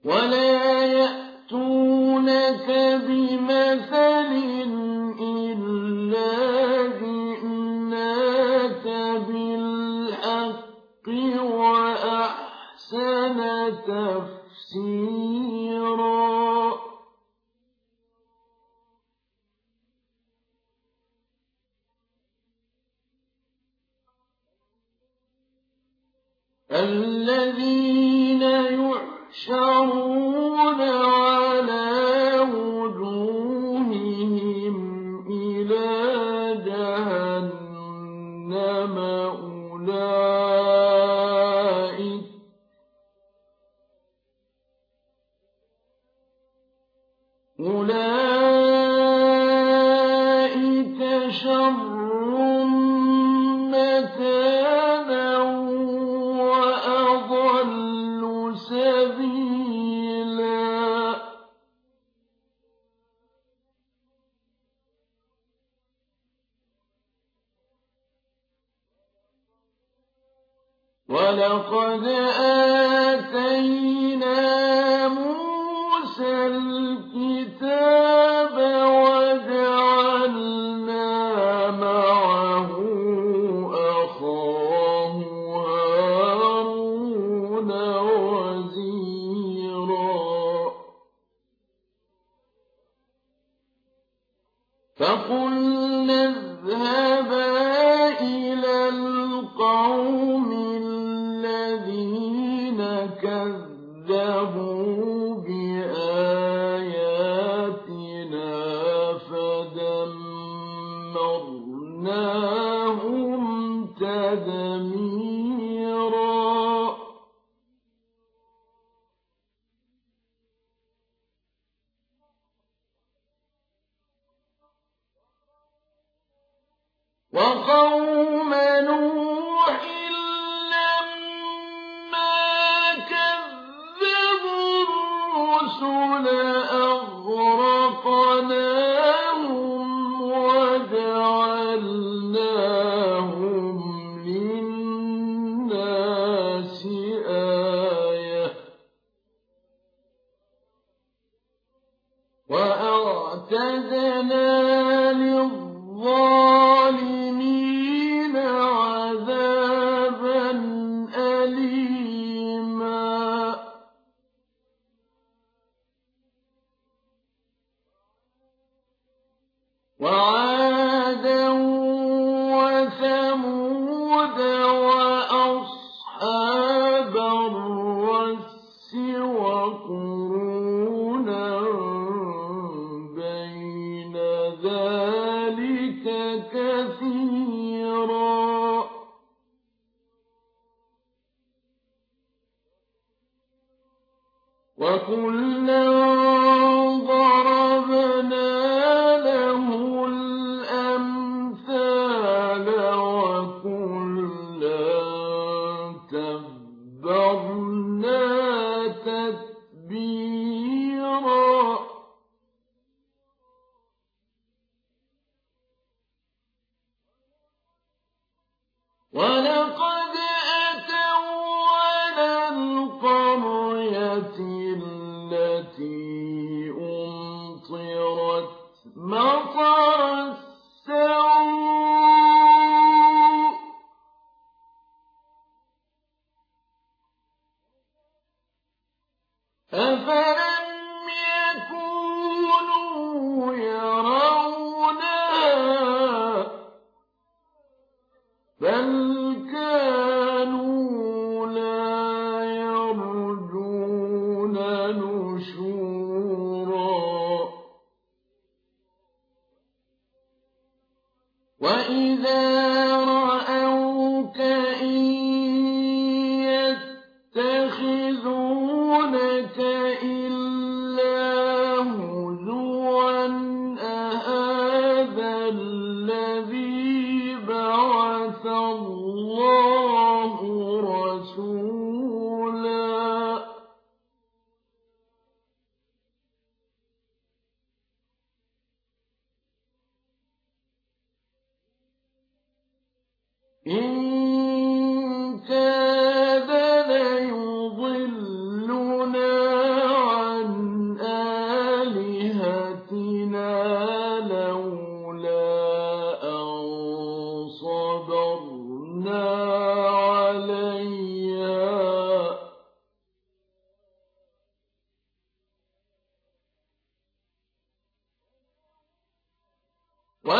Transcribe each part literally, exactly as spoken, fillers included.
ولا يأتونك بمثل إلا جئناك بالحق وأحسن تفسيرا الذين يحشرون على وجوههم إلى جهنم أولئك أولئك شر مكانا وأضل سبيلا ولقد آتينا موسى الكتاب وجعلنا معه أخاه هارون وزيرا فقلنا اذهبا إلى القوم الذين كذبوا بآياتنا فدمرناهم تدميرا وقوم نوح لما كذبوا الرسل أغرقناهم وجعلناهم للناس آية وأعتدنا للظالمين عذابا أليما وعادا وثمود وأصحاب الرس وقرونا بين ذلك كثيرا وكلا ضربنا له الأمثال وكلا تبرنا تتبيرا ولقد أتوا على القرية التي أمطرت مطر السوء أفلم يكونوا يرونها بل كانوا لا يرجون نشورا وإذا رأوك إن يتخذونك إلا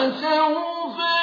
فسوف